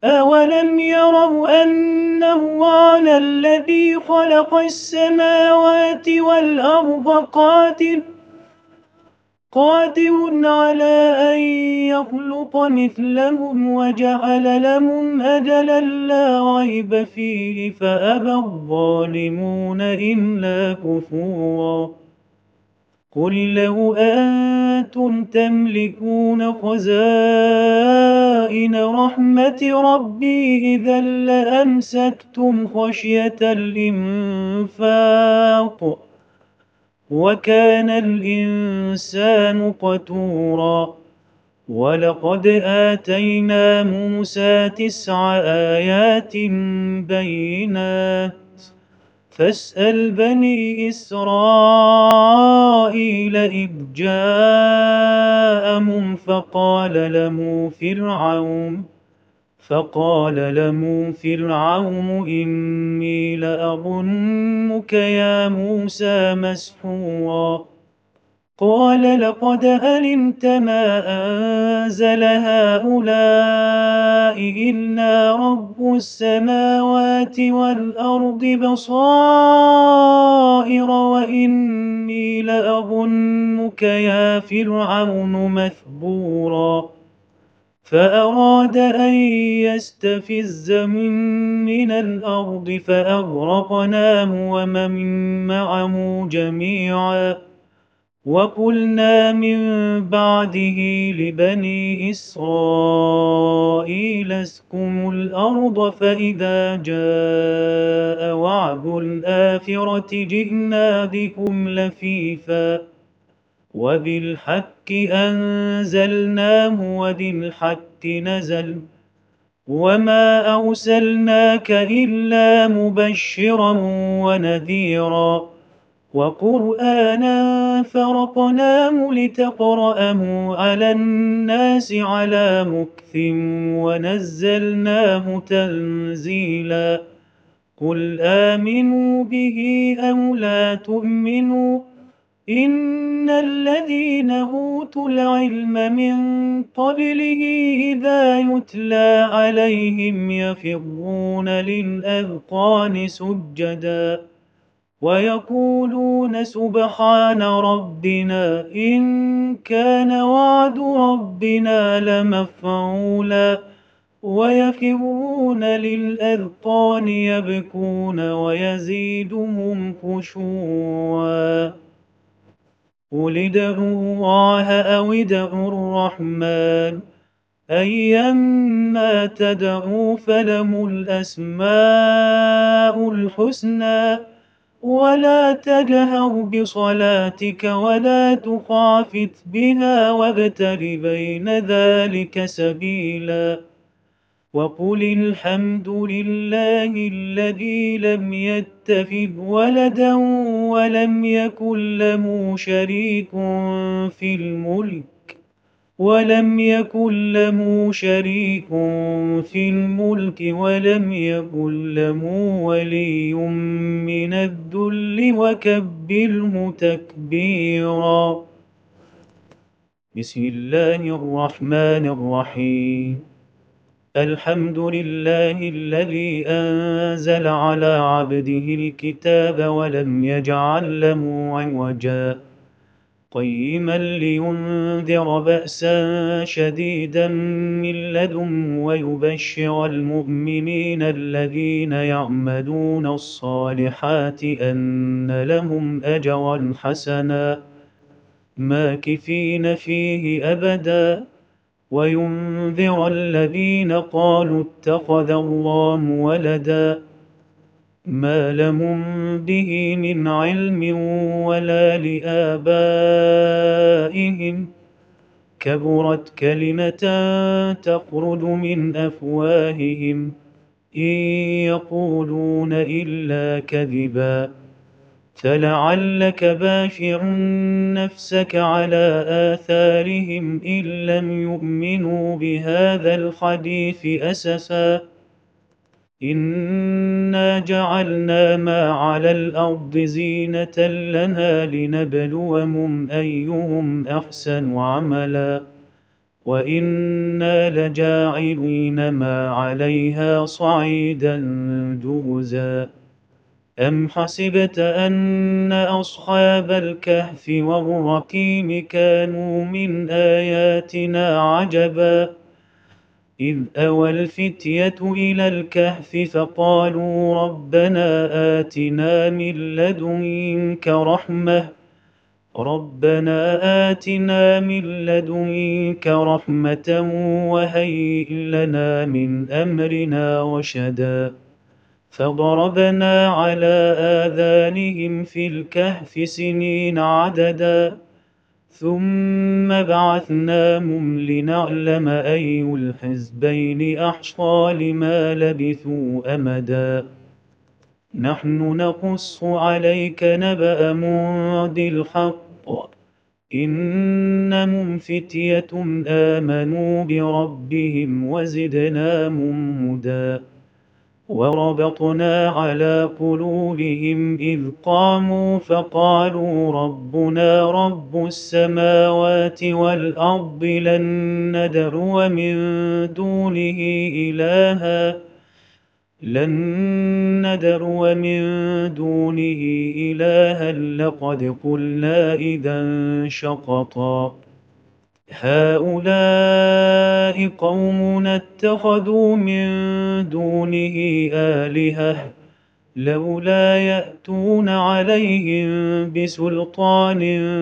أولم يروا أنه على الذي خلق السماوات والأرض قادر على أن يخلق مثلهم وجعل لهم أجلا لا ريب فيه فأبى الظالمون إلا كفورا. قل لو أنتم تملكون خزائن رحمة ربي إذا لأمسكتم خشية الإنفاق وكان الإنسان قتورا. ولقد آتينا موسى 9 آيات بينات فاسأل بني إسرائيل إذ جاءهم فقال له فرعون إني لأظنك يا موسى مسحورا. قال لقد علمت ما أنزل هؤلاء إلا رب السماوات والأرض بصائر وإني لأظنك يا فرعون مثبورا. فأراد أن يستفزهم من الأرض فأغرقناه ومن معه جميعا. وقلنا من بعده لبني إسرائيل اسكنوا الأرض فإذا جاء وعد الآخرة جئنا بكم لفيفا وبالحق أنزلناه وبالحق نزل وما أرسلناك إلا مبشرا ونذيرا وقرآنا فرقناه لتقرأه على الناس على مكث ونزلناه تنزيلا. قل آمنوا به أو لا تؤمنوا إن الذين أوتوا العلم من قبله إذا يتلى عليهم يخرون للأذقان سجدا ويقولون سبحان ربنا إن كان وعد ربنا لمفعولا ويخرون للأذقان يبكون ويزيدهم خشوعا. قل ادعوا الله أو ادعوا الرحمن أيما تدعوا فله الأسماء الحسنى ولا تجهر بصلاتك ولا تخافت بها وابتغ بين ذلك سبيلا. وقل الحمد لله الذي لم يتخذ ولدا ولم يكن له شريك في الملك ولم يكن له ولي من الذل وكبره تكبيرا. بسم الله الرحمن الرحيم. الحمد لله الذي أنزل على عبده الكتاب ولم يجعل له عوجا قيما لينذر بأسا شديدا من لدنه ويبشر المؤمنين الذين يعملون الصالحات أن لهم أجرا حسنا ماكثين فيه أبدا وينذر الذين قالوا اتخذ الله ولدا ما لهم به من علم ولا لآبائهم كبرت كلمة تخرج من أفواههم إن يقولون إلا كذبا. فلعلك باخع نفسك على آثارهم إن لم يؤمنوا بهذا الحديث أسفا. إنا جعلنا ما على الأرض زينة لها لنبلوهم أيهم أحسن عملا وإنا لجاعلين ما عليها صعيدا جرزا أم حسبت أن أصحاب الكهف والرقيم كانوا من آياتنا عجبا إذ أوى الفتية إلى الكهف فقالوا ربنا آتنا من لدنك رحمة وهيئ لنا من أمرنا رشدا فضربنا على آذانهم في الكهف سنين عددا ثم بعثناهم لنعلم أي الحزبين أحصى لما لبثوا أمدا نحن نقص عليك نبأهم بالحق إنهم فتية آمنوا بربهم وزدناهم هدى وربطنا على قلوبهم إذ قاموا فقالوا ربنا رب السماوات والأرض لن ندعو من دونه إلها لقد قلنا إذا شططا هؤلاء قومنا اتخذوا من دونه آلهة لولا يأتون عليهم بسلطان